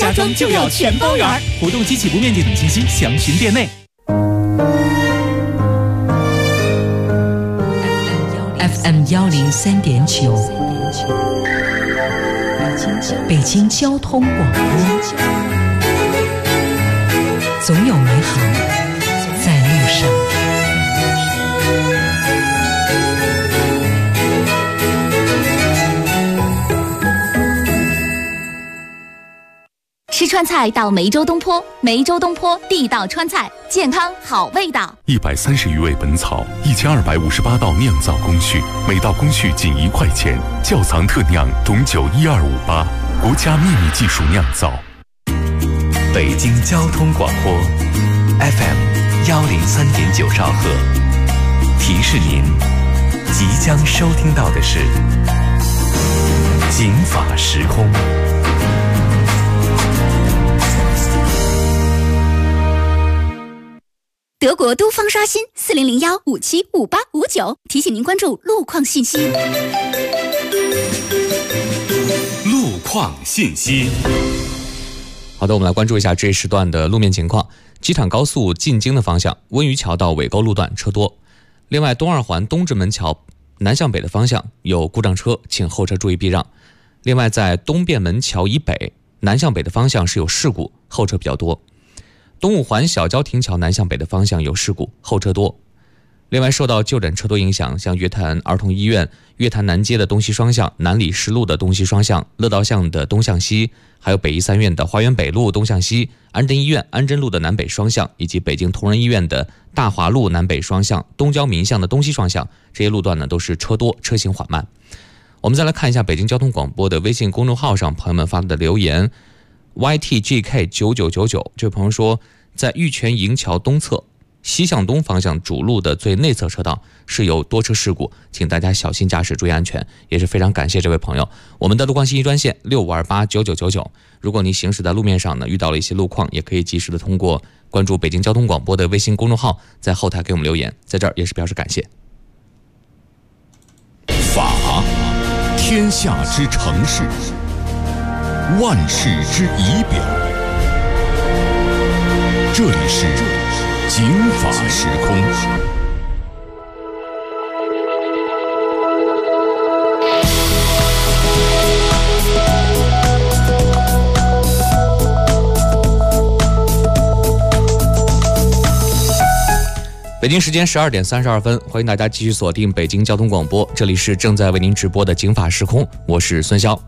家装就要全包圆。活动及起步面积等信息详询店内。 FM 103.9，北京交通广播，总有美好在路上。 吃川菜到梅州东坡，梅州东坡地道川菜，健康好味道。 130余味本草，1258道酿造工序，每道工序仅1块钱。窖藏特酿董酒12588，国家秘密技术酿造。 北京交通广播 FM 103.9兆赫，提示您即将收听到的是警法时空。 德国都方刷新4001575859，提醒您关注路况信息。 路况信息。 好的，我们来关注一下这一时段的路面情况。机场高速进京的方向，温榆桥到尾沟路段车多。另外，东二环东直门桥南向北的方向有故障车，请后车注意避让。另外，在东便门桥以北南向北的方向是有事故，后车比较多。东五环小郊亭桥南向北的方向有事故，后车多。另外，受到就诊车多影响，像约谈儿童医院、约谈南街的东西双向、南礼士路的东西双向、乐道巷的东向西，还有北医三院的花园北路东向西、安贞医院安贞路的南北双向，以及北京同仁医院的大华路南北双向、东郊民巷的东西双向，这些路段呢都是车多，车行缓慢。我们再来看一下北京交通广播的微信公众号上朋友们发的留言。YTGK9999 这位朋友说，在玉泉营桥东侧西向东方向主路的最内侧车道是有多车事故，请大家小心驾驶，注意安全。也是非常感谢这位朋友。我们的路况信息专线65289999，如果你行驶在路面上呢遇到了一些路况，也可以及时的通过关注北京交通广播的微信公众号，在后台给我们留言，在这儿也是表示感谢。 法，天下之城市，万世之仪表。这里是警法时空。 北京时间12点32分，欢迎大家继续锁定北京交通广播，这里是正在为您直播的警法时空，我是孙潇。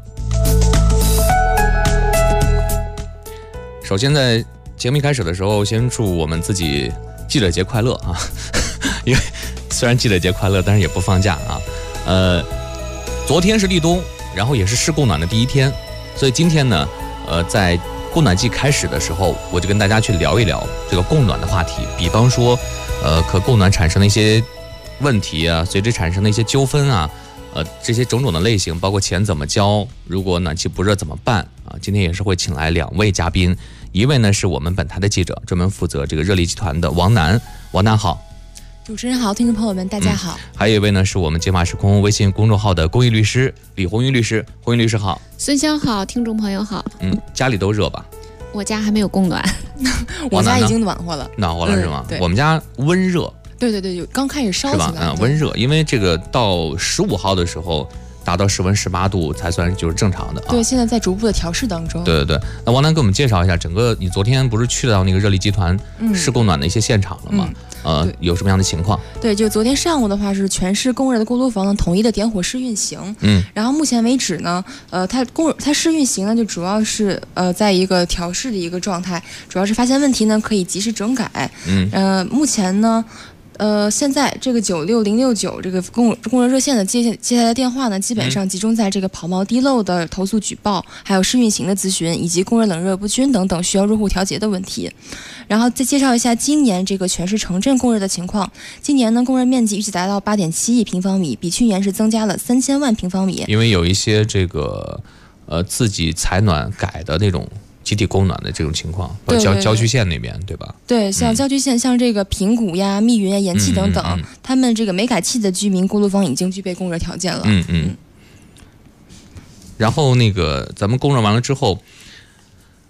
首先在节目一开始的时候，先祝我们自己记者节快乐啊！因为虽然记者节快乐，但是也不放假啊。昨天是立冬，然后也是试供暖的第一天，所以今天呢，在供暖季开始的时候，我就跟大家去聊一聊这个供暖的话题，比方说，可供暖产生的一些问题啊，随之产生的一些纠纷啊，这些种种的类型，包括钱怎么交，如果暖气不热怎么办啊？今天也是会请来2位嘉宾。一位呢是我们本台的记者，专门负责这个热力集团的王楠。王楠好。 主持人好，听众朋友们大家好。 还有一位呢是我们警法时空微信公众号的公益律师李红云律师。红云律师好。 孙潇好，听众朋友好。 家里都热吧？ 我家还没有供暖。 我家已经暖和了。 暖和了是吗？ 对， 我们家温热。 对，刚开始烧起来是吧？温热，因为这个到15号的时候达到室温18度才算就是正常的啊。 对，现在在逐步的调试当中。 对，那王楠给我们介绍一下整个，你昨天不是去到那个热力集团试供暖的一些现场了吗？有什么样的情况？ 对，就昨天上午的话是全市供热的锅炉房呢统一的点火试运行。然后目前为止呢，它试运行呢就主要是在一个调试的一个状态，主要是发现问题呢可以及时整改。目前呢。现在这个96069这个供热热线的接下来的电话呢，基本上集中在这个跑冒滴漏的投诉举报，还有试运行的咨询，以及供热冷热不均等等需要入户调节的问题。然后再介绍一下今年这个全市城镇供热的情况。今年呢，供热面积预计达到8.7亿平方米，比去年是增加了3000万平方米。 因为有一些这个自己采暖改的那种。集体供暖的这种情况，郊区县那边对吧？对， 像郊区县，像这个平谷呀、密云呀、延庆等等，他们这个没改气的居民锅炉房已经具备供热条件了。 然后那个咱们供热完了之后，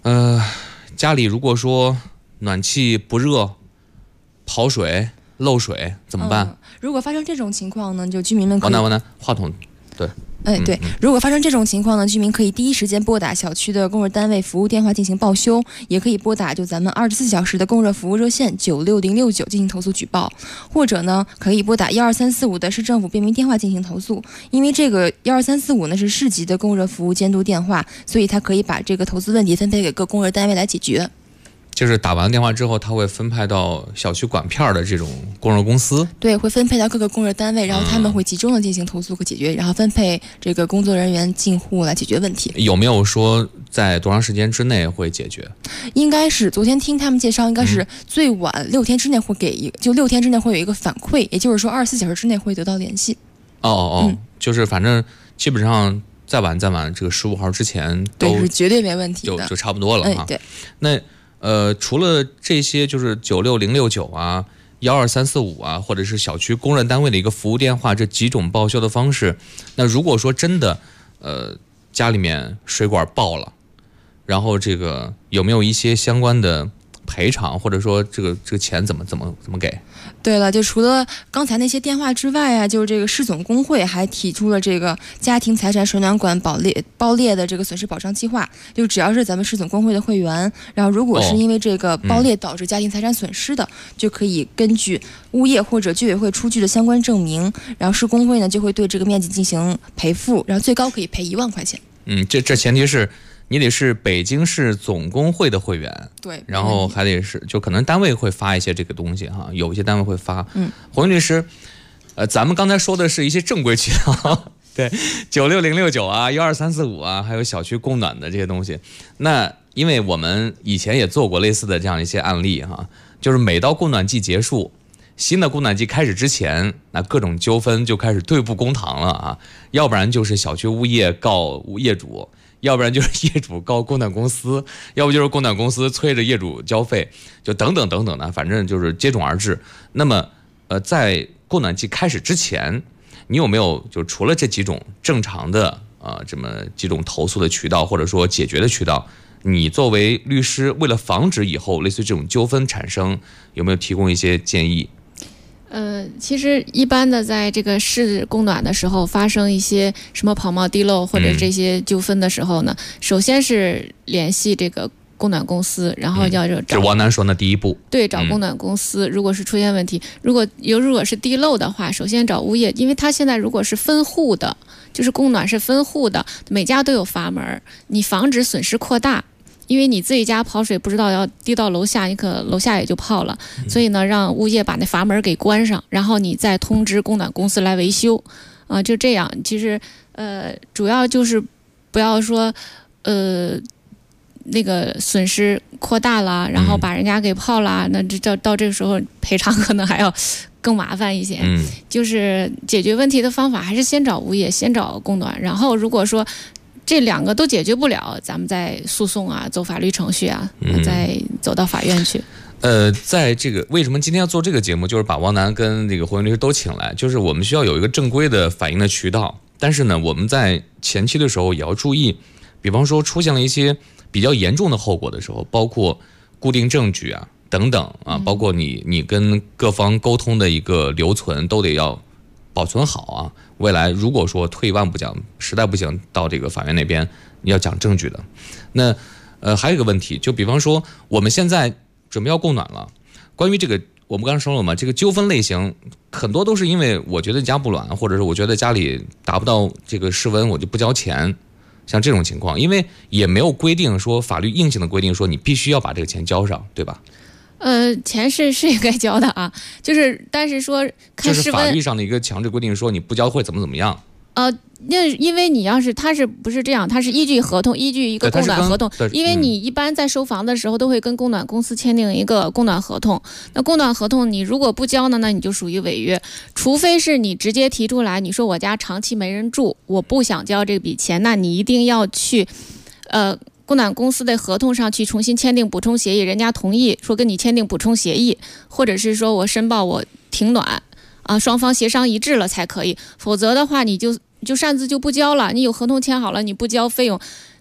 家里如果说暖气不热，跑水漏水怎么办？ 如果发生这种情况呢，就居民们可以王楠话筒对。 对，如果发生这种情况呢，居民可以第一时间拨打小区的供热单位服务电话进行报修，也可以拨打就咱们24小时的供热服务热线96069进行投诉举报，或者呢可以拨打12345的市政府便民电话进行投诉。因为这个12345呢是市级的供热服务监督电话，所以它可以把这个投资问题分配给各供热单位来解决。 就是打完电话之后，他会分派到小区管片的这种供热公司， 对，会分配到各个供热单位，然后他们会集中的进行投诉和解决，然后分配这个工作人员进户来解决问题。 有没有说在多长时间之内会解决？ 应该是昨天听他们介绍，应该是最晚6天之内会给就6天之内会有一个反馈，也就是说24小时之内会得到联系。 就是反正基本上再晚这个15号之前都对是绝对没问题的， 就差不多了哈。 对， 那除了这些，就是96069啊、12345啊，或者是小区公认单位的一个服务电话，这几种报修的方式。那如果说真的，家里面水管爆了，然后这个有没有一些相关的赔偿，或者说这个钱怎么给？ 对了，就除了刚才那些电话之外啊，就是这个市总工会还提出了这个家庭财产水暖管爆裂的这个损失保障计划。就只要是咱们市总工会的会员，然后如果是因为这个爆裂导致家庭财产损失的，就可以根据物业或者居委会出具的相关证明，然后市工会呢就会对这个面积进行赔付，然后最高可以赔1万块钱。 这前提是你得是北京市总工会的会员， 对， 然后还得是就可能单位会发一些这个东西哈，有一些单位会发。洪律师，咱们刚才说的是一些正规渠道，对，96069啊、12345啊，还有小区供暖的这些东西。那因为我们以前也做过类似的这样一些案例哈，就是每到供暖季结束，新的供暖季开始之前，那各种纠纷就开始对簿公堂了啊，要不然就是小区物业告业主，要不然就是业主告供暖公司，要不就是供暖公司催着业主交费，就等等等等的，反正就是接踵而至。那么，在供暖季开始之前，你有没有就除了这几种正常的这么几种投诉的渠道，或者说解决的渠道，你作为律师，为了防止以后类似于这种纠纷产生，有没有提供一些建议？ 其实一般的在这个市供暖的时候，发生一些什么跑冒滴漏或者这些纠纷的时候呢，首先是联系这个供暖公司，然后要找这王楠说的第一步， 对，找供暖公司。如果是出现问题，如果是滴漏的话，首先找物业，因为他现在如果是分户的，就是供暖是分户的，每家都有阀门，你防止损失扩大。因为你自己家跑水不知道要滴到楼下，你可楼下也就泡了，所以呢，让物业把那阀门给关上，然后你再通知供暖公司来维修，就这样。其实主要就是不要说那个损失扩大了，然后把人家给泡了，那这到这个时候赔偿可能还要更麻烦一些。就是解决问题的方法还是先找物业，先找供暖，然后如果说这两个都解决不了，咱们再诉讼啊，走法律程序啊，再走到法院去。 在这个为什么今天要做这个节目，就是把王楠跟这个洪云律师都请来，就是我们需要有一个正规的反映的渠道。但是呢，我们在前期的时候也要注意，比方说出现了一些比较严重的后果的时候，包括固定证据啊等等啊，包括你跟各方沟通的一个留存都得要保存好啊。未来如果说退一万步讲，实在不行到这个法院那边你要讲证据的。那还有一个问题，就比方说我们现在准备要供暖了，关于这个我们刚才说了嘛，这个纠纷类型很多都是因为我觉得家不暖，或者是我觉得家里达不到这个室温我就不交钱，像这种情况，因为也没有规定说法律硬性的规定说你必须要把这个钱交上，对吧？ 钱是应该交的啊，就是但是说看室温， 这是法律上的一个强制规定，说你不交会怎么样。 那因为你要是他是不是这样，他是依据合同，依据一个供暖合同，因为你一般在收房的时候都会跟供暖公司签订一个供暖合同。那供暖合同你如果不交呢，那你就属于违约，除非是你直接提出来，你说我家长期没人住，我不想交这笔钱，那你一定要去供暖公司的合同上去重新签订补充协议，人家同意说跟你签订补充协议，或者是说我申报我停暖啊，双方协商一致了才可以，否则的话你就擅自就不交了，你有合同签好了，你不交费用，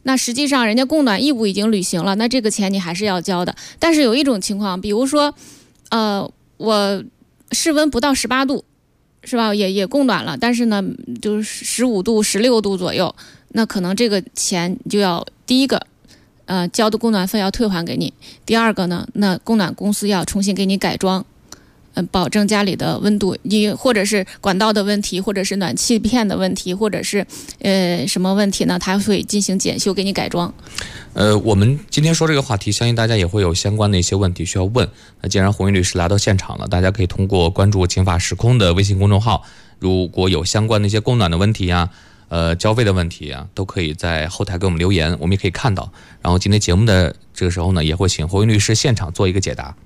那实际上人家供暖义务已经履行了，那这个钱你还是要交的。但是有一种情况，比如说，我室温不到18度，是吧？也供暖了，但是呢，就是15度、16度左右，那可能这个钱就要第一个，交的供暖费要退还给你；第二个呢，那供暖公司要重新给你改装。保证家里的温度，你或者是管道的问题，或者是暖气片的问题，或者是什么问题呢？它会进行检修，给你改装。 我们今天说这个话题，相信大家也会有相关的一些问题需要问。那既然红云律师来到现场了，大家可以通过关注警法时空的微信公众号，如果有相关的一些供暖的问题呀、交费的问题啊，都可以在后台给我们留言，我们也可以看到。然后今天节目的这个时候呢，也会请红云律师现场做一个解答。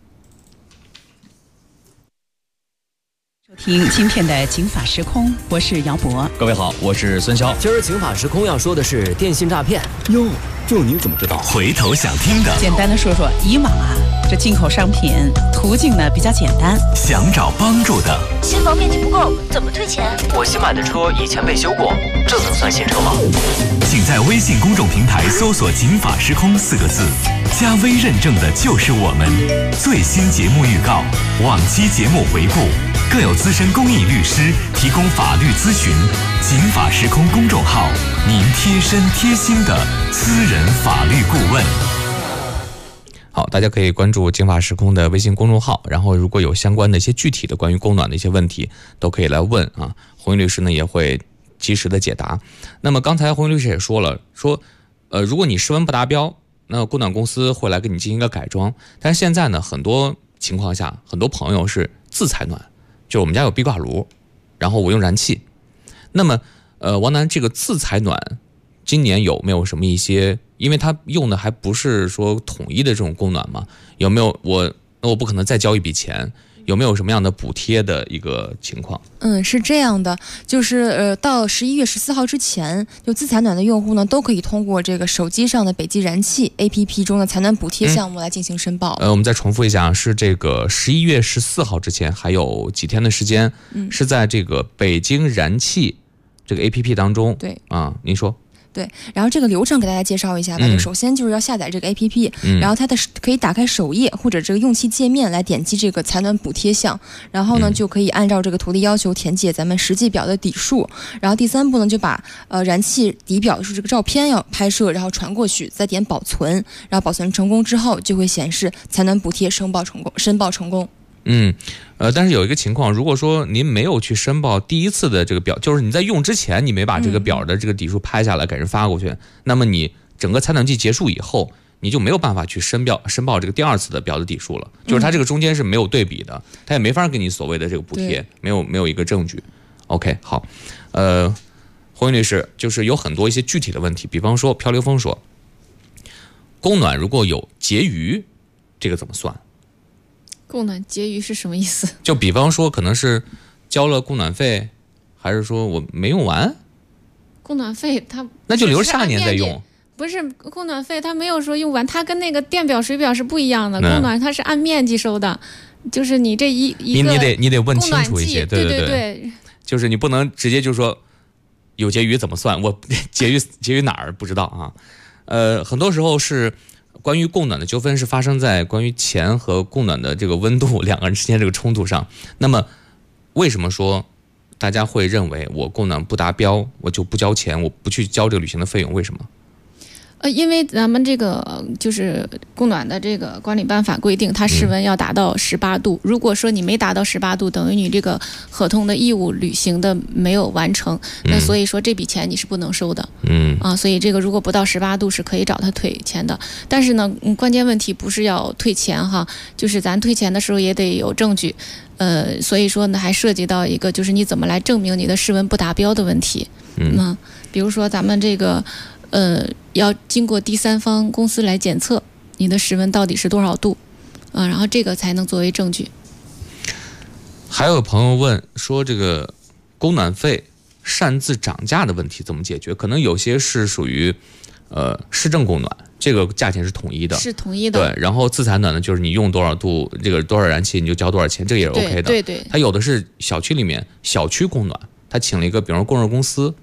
听今天的警法时空，我是姚博。 各位好，我是孙骁。今儿警法时空要说的是电信诈骗。 哟，这您怎么知道？ 回头想听的， 简单的说说，以往这进口商品途径呢比较简单。 想找帮助的， 新房面积不够，怎么退钱？ 我新买的车以前被修过，这能算新车吗？ 请在微信公众平台搜索“警法时空”4个字，加微认证的就是我们。最新节目预告、往期节目回顾，更有资深公益律师提供法律咨询。警法时空公众号，您贴身贴心的私人法律顾问。 好，大家可以关注警法时空的微信公众号，然后如果有相关的一些具体的关于供暖的一些问题，都可以来问啊。红云律师呢也会及时的解答。那么刚才红云律师也说了，如果你室温不达标，那供暖公司会来给你进行一个改装。但是现在呢，很多情况下，很多朋友是自采暖，就我们家有壁挂炉，然后我用燃气。那么王楠，这个自采暖今年有没有什么一些，因为它用的还不是说统一的这种供暖嘛，有没有我不可能再交一笔钱，有没有什么样的补贴的一个情况？ 是这样的，就是到11月14号之前，就自采暖的用户呢，都可以通过这个手机上的北极燃气 APP 中的采暖补贴项目来进行申报。 我们再重复一下，是这个11月14号之前还有几天的时间，是在这个北京燃气这个 APP 当中。 对啊，您说。 对，然后这个流程给大家介绍一下吧。首先就是要下载这个 APP，然后它可以打开首页或者这个用气界面来点击这个采暖补贴项，然后呢就可以按照这个图的要求填写咱们实际表的底数。然后第3步呢就把燃气底表是这个照片要拍摄，然后传过去，再点保存，然后保存成功之后就会显示采暖补贴申报成功。 但是有一个情况，如果说您没有去申报第一次的这个表，就是你在用之前你没把这个表的这个底数拍下来给人发过去，那么你整个采暖季结束以后，你就没有办法去申报这个第2次的表的底数了，就是它这个中间是没有对比的，它也没法给你所谓的这个补贴，没有一个证据。OK， 好，红云律师，就是有很多一些具体的问题，比方说漂流峰说，供暖如果有结余，这个怎么算？ 供暖结余是什么意思？ 就比方说可能是交了供暖费，还是说我没用完？ 供暖费它那就留着下年再用。 不是供暖费，它没有说用完，它跟那个电表水表是不一样的。供暖它是按面积收的，就是你这一个你得问清楚一些， 对， 就是你不能直接就说有结余怎么算，我结余哪儿不知道啊？很多时候是。关于供暖的纠纷是发生在关于钱和供暖的这个温度两个人之间这个冲突上。那么为什么说大家会认为我供暖不达标我就不交钱，我不去交这个旅行的费用？为什么？ 因为咱们这个就是供暖的这个管理办法规定，它室温要达到18度。如果说你没达到18度，等于你这个合同的义务履行的没有完成，那所以说这笔钱你是不能收的。所以这个如果不到18度是可以找他退钱的。但是呢，关键问题不是要退钱哈，就是咱退钱的时候也得有证据。所以说呢，还涉及到一个就是你怎么来证明你的室温不达标的问题。比如说咱们这个。要经过第3方公司来检测你的室温到底是多少度，然后这个才能作为证据。 还有朋友问说，这个供暖费擅自涨价的问题怎么解决？可能有些是属于市政供暖，这个价钱是统一的， 是统一的。 对，然后自采暖呢，就是你用多少度，这个多少燃气你就交多少钱，这个也是 OK 的。 对。 它有的是小区里面小区供暖，他请了一个比如说供热公司。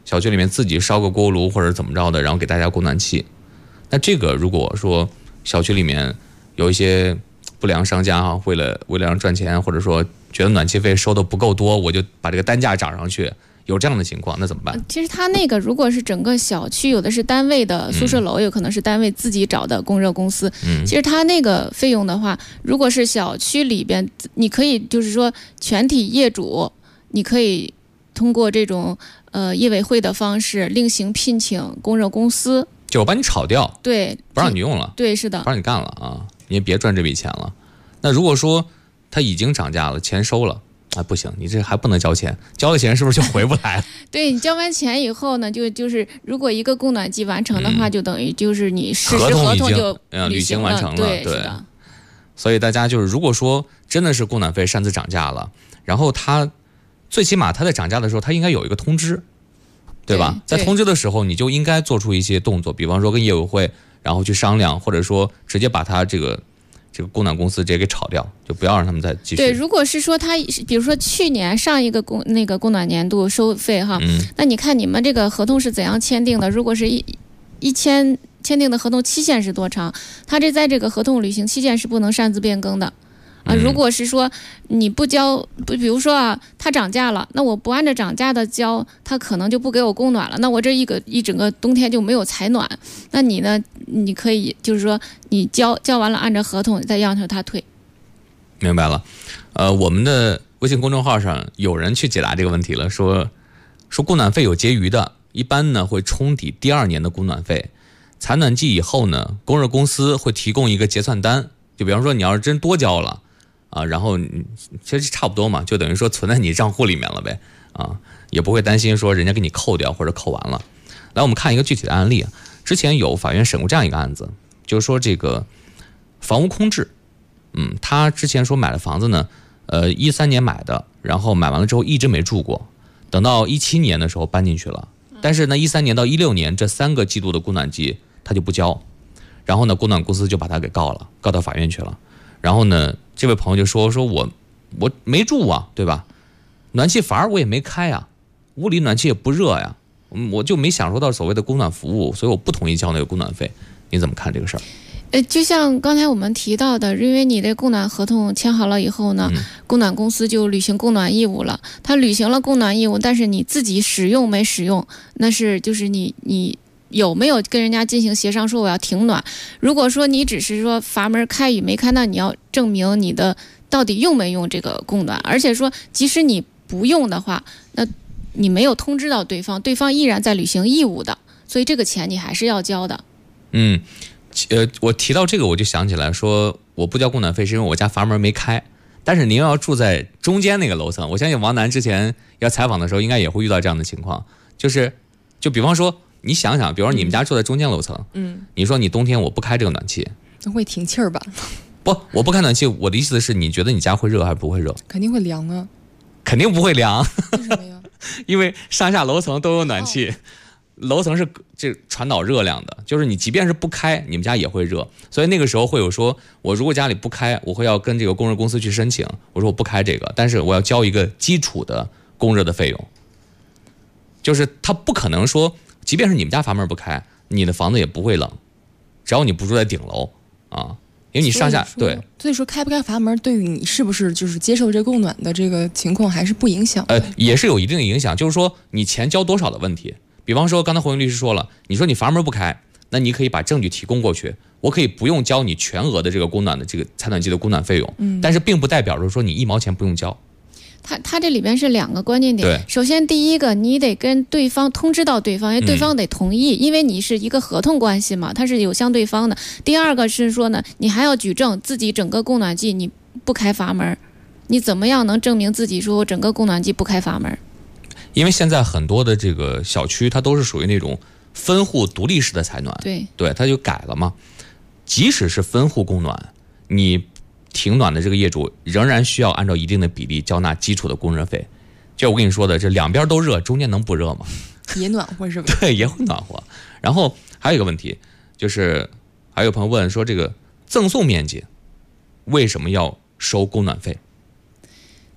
小区里面自己烧个锅炉或者怎么着的，然后给大家供暖气。那这个如果说小区里面有一些不良商家啊，为了让赚钱，或者说觉得暖气费收的不够多，我就把这个单价涨上去，有这样的情况，那怎么办？ 其实他那个如果是整个小区，有的是单位的宿舍楼，有可能是单位自己找的供热公司。其实他那个费用的话，如果是小区里边，你可以就是说全体业主，你可以通过这种业委会的方式另行聘请供热公司， 就我把你炒掉， 对， 不让你用了， 对，是的， 不让你干了啊，你也别赚这笔钱了。那如果说他已经涨价了，钱收了。不行，你这还不能交钱，交了钱是不是就回不来了？ 对，你交完钱以后呢，就是如果一个供暖季完成的话，就等于就是你事实合同就履行完成了， 对， 是的。所以大家就是，如果说真的是供暖费擅自涨价了，然后他最起码他在涨价的时候，他应该有一个通知，对吧？在通知的时候，你就应该做出一些动作，比方说跟业委会然后去商量，或者说直接把他这个供暖公司直接给炒掉，就不要让他们再继续。 对，如果是说他，比如说去年上一个供暖年度收费哈，那你看你们这个合同是怎样签订的？如果是签订的合同期限是多长？他这在这个合同履行期限是不能擅自变更的。如果是说你不交，比如说啊，它涨价了，那我不按照涨价的交，它可能就不给我供暖了，那我这一整个冬天就没有采暖。那你呢？你可以就是说你交完了，按照合同再要求他退。 明白了。我们的微信公众号上有人去解答这个问题了，说供暖费有结余的，一般呢会冲抵第2年的供暖费。采暖季以后呢，供热公司会提供一个结算单，就比方说你要是真多交了。然后其实差不多嘛，就等于说存在你账户里面了呗，也不会担心说人家给你扣掉或者扣完了。来，我们看一个具体的案例啊。之前有法院审过这样一个案子，就是说这个房屋空置，他之前说买了房子呢，13年买的，然后买完了之后一直没住过，等到17年的时候搬进去了，但是呢13年到16年这3个季度的供暖季他就不交，然后呢供暖公司就把他给告了，告到法院去了。然后呢，这位朋友就说我没住啊，对吧？暖气阀我也没开啊，屋里暖气也不热呀，我就没享受到所谓的供暖服务，所以我不同意交那个供暖费。你怎么看这个事儿？ 就像刚才我们提到的，因为你的供暖合同签好了以后呢，供暖公司就履行供暖义务了。他履行了供暖义务，但是你自己使用没使用，那是就是你有没有跟人家进行协商说我要停暖？如果说你只是说阀门开与没开，那你要证明你的到底用没用这个供暖，而且说即使你不用的话，那你没有通知到对方，对方依然在履行义务的，所以这个钱你还是要交的。 我提到这个我就想起来说，我不交供暖费是因为我家阀门没开，但是您要住在中间那个楼层，我相信王楠之前要采访的时候应该也会遇到这样的情况，就比方说你想想，比如说你们家住在中间楼层，你说你冬天我不开这个暖气， 那会停气儿吧？ 不，我不开暖气，我的意思是你觉得你家会热还是不会热？ 肯定会凉啊。 肯定不会凉。 为什么呀？ 因为上下楼层都有暖气，楼层是这传导热量的，就是你即便是不开，你们家也会热。所以那个时候会有说，我如果家里不开，我会要跟这个供热公司去申请，我说我不开这个，但是我要交一个基础的供热的费用。就是他不可能说，即便是你们家阀门不开，你的房子也不会冷，只要你不住在顶楼啊，因为你上下对。 所以说开不开阀门对于你是不是就是接受这供暖的这个情况还是不影响。 也是有一定的影响，就是说你钱交多少的问题。比方说刚才洪云律师说了，你说你阀门不开，那你可以把证据提供过去，我可以不用交你全额的这个供暖的这个采暖季的供暖费用，但是并不代表着说你1毛钱不用交。 它这里边是2个关键点。首先第一个，你得跟对方通知到对方，因为对方得同意，因为你是一个合同关系嘛，它是有相对方的。第二个是说呢，你还要举证自己整个供暖季你不开阀门，你怎么样能证明自己说我整个供暖季不开阀门？ 因为现在很多的这个小区它都是属于那种分户独立式的采暖，对，它就改了嘛。即使是分户供暖，你停暖的这个业主仍然需要按照一定的比例交纳基础的供热费。就我跟你说的，这两边都热，中间能不热吗？ 也暖和是吧？ 对，也会暖和。然后还有一个问题，就是还有朋友问说，这个赠送面积为什么要收供暖费？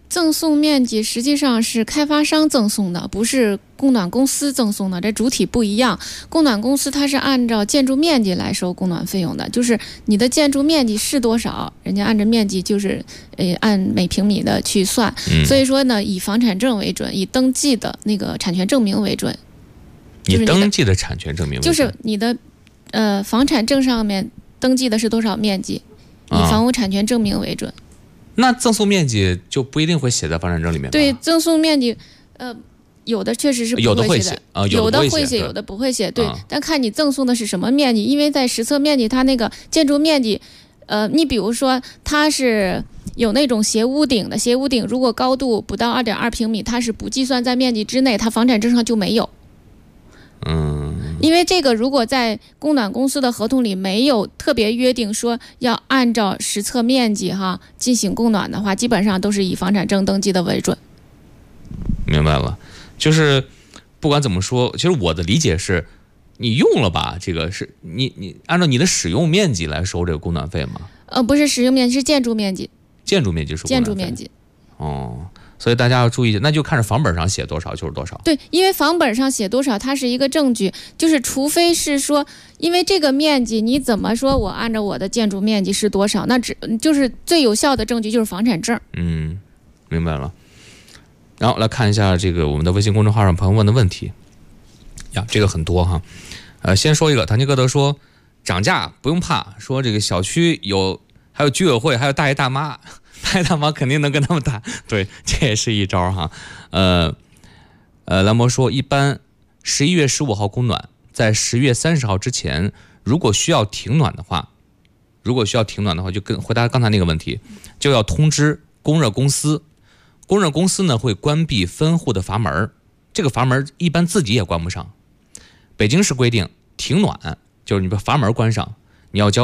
赠送面积实际上是开发商赠送的，不是供暖公司赠送的，这主体不一样。供暖公司它是按照建筑面积来收供暖费用的，就是你的建筑面积是多少，人家按照面积就是按每平米的去算。所以说呢，以房产证为准，以登记的那个产权证明为准。 你登记的产权证明为准就是你的房产证上面登记的是多少面积，以房屋产权证明为准。 那赠送面积就不一定会写在房产证里面吧？ 对，赠送面积，有的确实是不会写的，有的会写，有的不会写。对，但看你赠送的是什么面积，因为在实测面积，它那个建筑面积，你比如说它是有那种斜屋顶的，斜屋顶如果高度不到2.2平米，它是不计算在面积之内，它房产证上就没有。因为这个如果在供暖公司的合同里没有特别约定说要按照实测面积进行供暖的话，基本上都是以房产证登记的为准。 明白了，就是不管怎么说，其实我的理解是，你用了吧，这个是你按照你的使用面积来收这个供暖费吗？ 不是使用面积，是建筑面积。 建筑面积是供暖费。 建筑面积。 所以大家要注意，那就看着房本上写多少就是多少。 对，因为房本上写多少，它是一个证据，就是除非是说，因为这个面积，你怎么说我按照我的建筑面积是多少，那就是最有效的证据就是房产证。 明白了。然后来看一下这个我们的微信公众号上朋友问的问题呀，这个很多哈。先说一个，唐吉诃德说涨价不用怕，说这个小区还有居委会，还有大爷大妈。大爷大妈肯定能跟他们打，对，这也是一招哈。兰博说，一般11月15号供暖，在10月30号之前，如果需要停暖的话，就跟回答刚才那个问题，就要通知供热公司。供热公司呢会关闭分户的阀门，这个阀门一般自己也关不上。北京市规定，停暖就是你把阀门关上，你要交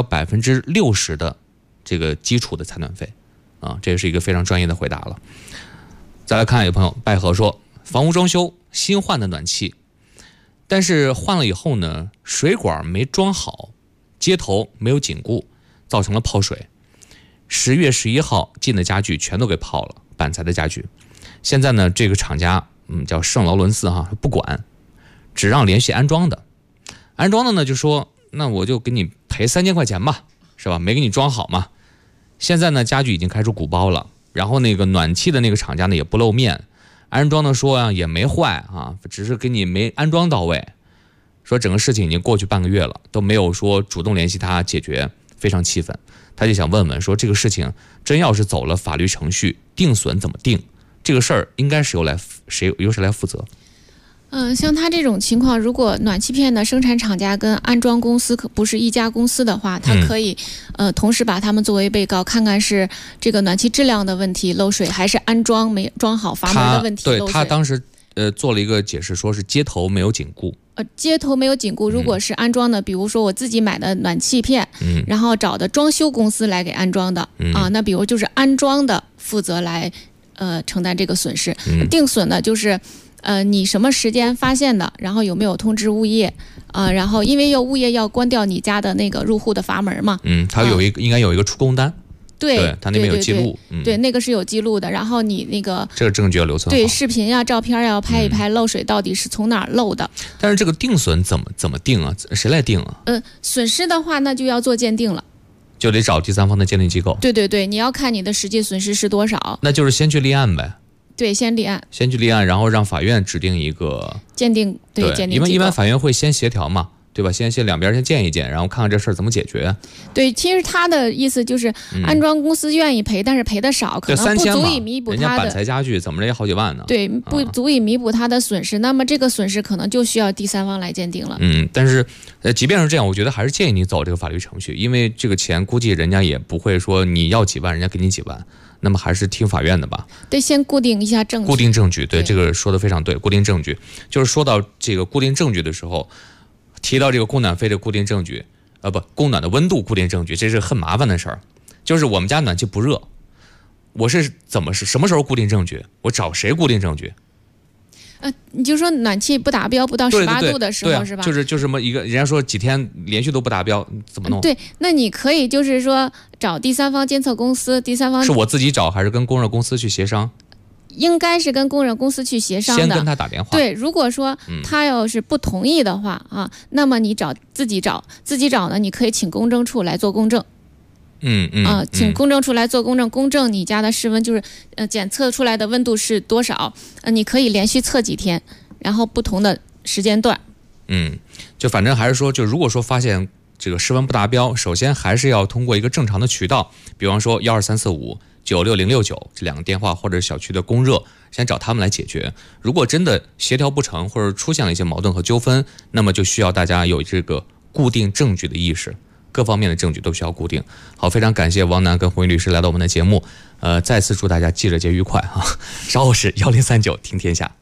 60%的这个基础的采暖费。这是一个非常专业的回答了。再来看，有朋友拜和说，房屋装修新换的暖气，但是换了以后呢，水管没装好，接头没有紧固，造成了泡水。10月11号进的家具全都给泡了，板材的家具。现在呢，这个厂家叫圣劳伦斯不管，只让联系安装的。安装的呢就说，那我就给你赔3000块钱吧，是吧？没给你装好嘛。现在呢，家具已经开出鼓包了，然后那个暖气的那个厂家呢也不露面，安装的说也没坏只是给你没安装到位，说整个事情已经过去半个月了，都没有说主动联系他解决，非常气愤。他就想问问说，这个事情真要是走了法律程序，定损怎么定？这个事儿应该是由谁来负责？ 像他这种情况，如果暖气片的生产厂家跟安装公司不是一家公司的话，他可以同时把他们作为被告，看看是这个暖气质量的问题漏水，还是安装没装好阀门的问题漏水。 对，他当时做了一个解释，说是接头没有紧固。 接头没有紧固，如果是安装的，比如说我自己买的暖气片，然后找的装修公司来给安装的，那比如就是安装的负责来承担这个损失。定损呢就是你什么时间发现的，然后有没有通知物业然后因为物业要关掉你家的那个入户的阀门嘛， 他应该有一个出工单。对，他那边有记录。 对，那个是有记录的。然后你那个这个证据要留存好。 对，视频呀、照片要拍一拍，漏水到底是从哪儿漏的。 但是这个定损怎么定啊？谁来定啊？ 损失的话，那就要做鉴定了， 就得找第三方的鉴定机构。 对，你要看你的实际损失是多少。 那就是先去立案呗。 对，先立案， 然后让法院指定一个鉴定。对，鉴定机构。 一般法院会先协调嘛。对吧？先两边先见一见，然后看看这事儿怎么解决。 对，其实他的意思就是，安装公司愿意赔，但是赔的少，可能不足以弥补他的。 人家板材家具怎么着也好几万呢？ 对，不足以弥补他的损失。那么这个损失可能就需要第三方来鉴定了。 但是即便是这样，我觉得还是建议你走这个法律程序，因为这个钱估计人家也不会说你要几万，人家给你几万。那么还是听法院的吧。 对，先固定一下证据。 固定证据，对，这个说的非常对。固定证据就是说到这个固定证据的时候。提到这个供暖费的固定证据，供暖的温度固定证据，这是很麻烦的事儿。就是我们家暖气不热，我是什么时候固定证据？我找谁固定证据？ 你就说暖气不达标不到18度的时候，是吧？ 就是什么一个人家说几天连续都不达标，怎么弄？ 对，那你可以就是说找第三方监测公司，第三方是我自己找还是跟供热公司去协商？ 应该是跟供热公司去协商的， 先跟他打电话。 对，如果说他要是不同意的话啊，那么你自己找呢，你可以请公证处来做公证。请公证处来做公证，公证你家的室温就是检测出来的温度是多少，你可以连续测几天，然后不同的时间段。 就反正还是说，就如果说发现这个室温不达标，首先还是要通过一个正常的渠道，比方说12345、96069这两个电话，或者小区的供热，先找他们来解决。如果真的协调不成，或者出现了一些矛盾和纠纷，那么就需要大家有这个固定证据的意识，各方面的证据都需要固定。好，非常感谢王楠跟洪宇律师来到我们的节目，再次祝大家记者节愉快啊！稍后是1039听天下。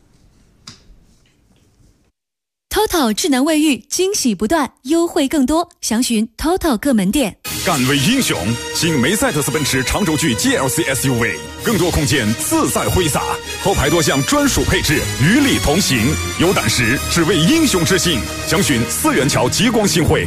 TOTO 智能卫浴惊喜不断，优惠更多，详询 TOTO 各门店。 敢为英雄，新梅赛德斯奔驰长轴距 GLC SUV， 更多空间自在挥洒，后排多项专属配置与你同行。有胆识，只为英雄之心。详询4元桥极光新会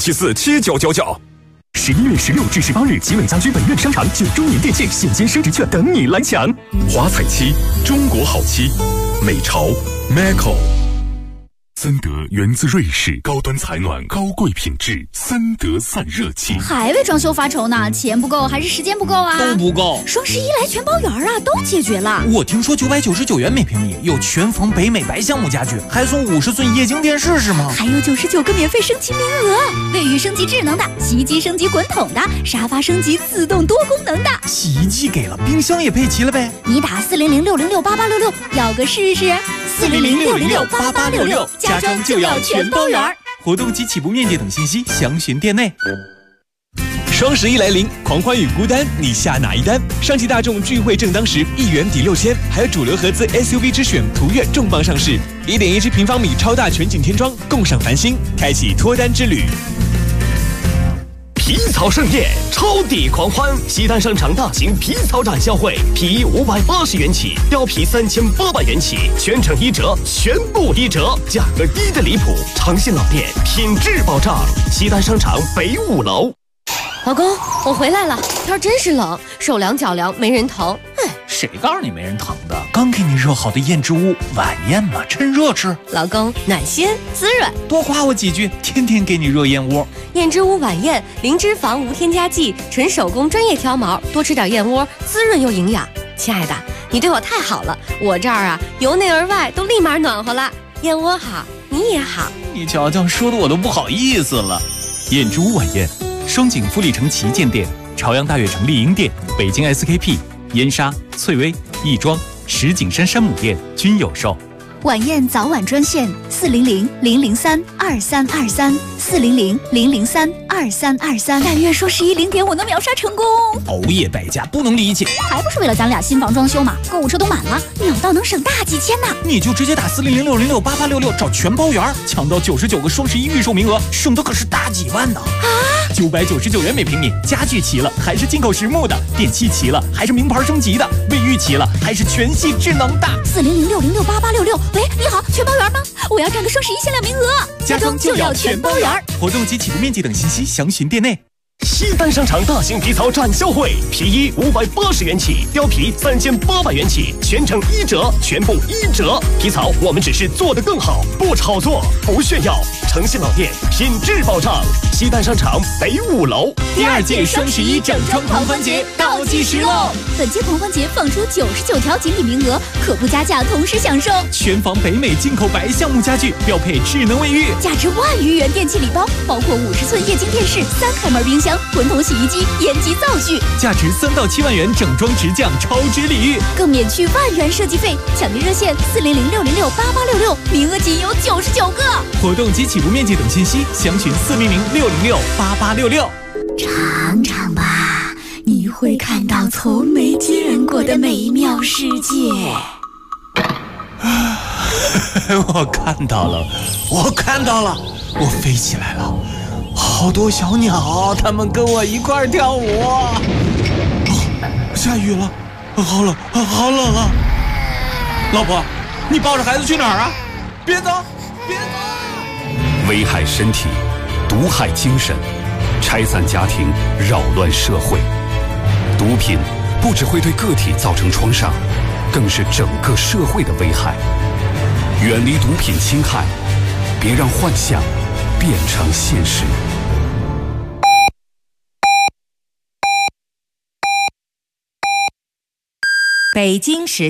84747999。 11月16至18日，奇美家居本院商场9周年店庆现金升值券等你来抢。 华彩漆，中国好漆，美潮 Macco。森德源自瑞士，高端采暖，高贵品质，森德散热器。 还为装修发愁呢？钱不够还是时间不够啊？ 都不够。 双11来全包圆啊，都解决了。 我听说999元每平米有全房北美白橡木家具，还送50寸液晶电视是吗？ 还有99个免费升级名额，卫浴升级智能的，洗衣机升级滚筒的，沙发升级自动多功能的。 洗衣机给了，冰箱也配齐了呗？ 你打400-606-8866，要个试试。400-606-8866，家装就要全包圆。 活动及起步面积等信息详询店内。 双11来临，狂欢与孤单，你下哪一单？上汽大众聚会正当时，1元抵6000，还有主流合资 SUV 之选途岳重磅上市，1.17平方米超大全景天窗，共赏繁星，开启脱单之旅。 皮草盛宴，超抵狂欢！西单商场大型皮草展销会，皮衣580元起，貂皮3800元起，全程1折，全部1折，价格低得离谱。诚信老店，品质保障。西单商场北5楼。 老公，我回来了，天真是冷，手凉脚凉，没人疼。 谁告诉你没人疼的？刚给你热好的燕之屋晚宴嘛，趁热吃。 老公，暖心滋润， 多夸我几句，天天给你热燕窝。 燕之屋晚宴，零脂肪，无添加剂，纯手工专业挑毛，多吃点燕窝，滋润又营养。亲爱的，你对我太好了，我这儿啊，由内而外都立马暖和了。燕窝好，你也好。 你瞧瞧，说的我都不好意思了。燕之屋晚宴，双井富力城旗舰店、朝阳大悦城丽婴店、北京 SKP、燕莎、翠微、亦庄、石景山山姆店均有售。 晚宴早晚专线400-003-2323 400-003-2323。但愿双11零点我能秒杀成功。 熬夜败家不能理解， 还不是为了咱俩新房装修嘛？购物车都满了，秒到能省大几千呢。 你就直接打400-606-8866找全包圆，抢到99个双11预售名额，省的可是大几万呢。999元每平米，家具齐了还是进口实木的，电器齐了还是名牌升级的，卫浴齐了还是全系智能的。 400-606-8866。喂，你好，全包圆吗？我要占个双11限量名额，家装就要全包圆。 活动及起步面积等信息详询店内。 西单商场大型皮草展销会，皮衣580元起，貂皮3800元起，全程1折，全部1折。皮草我们只是做得更好，不炒作，不炫耀。诚信老店，品质保障。西单商场北5楼。 第2届双11整装狂欢节倒计时喽！ 本届狂欢节放出99条锦鲤名额，可不加价，同时享受全房北美进口白橡木家具，标配智能卫浴， 价值1万余元电器礼包，包括50寸液晶电视、3开门冰箱、滚筒洗衣机、烟机灶具， 价值3到7万元整装直降超值礼遇， 更免去1万元设计费。抢订热线400-606-8866，名额仅有99个。 活动及起步面积等信息详询400-606-8866。 尝尝吧，你会看到从没见过的美妙世界。 我看到了，我飞起来了，好多小鸟，它们跟我一块儿跳舞。下雨了，好冷啊！老婆，你抱着孩子去哪儿啊？别走！ 危害身体，毒害精神，拆散家庭，扰乱社会。毒品不只会对个体造成创伤， 更是整个社会的危害。远离毒品侵害，别让幻想变成现实。 北京时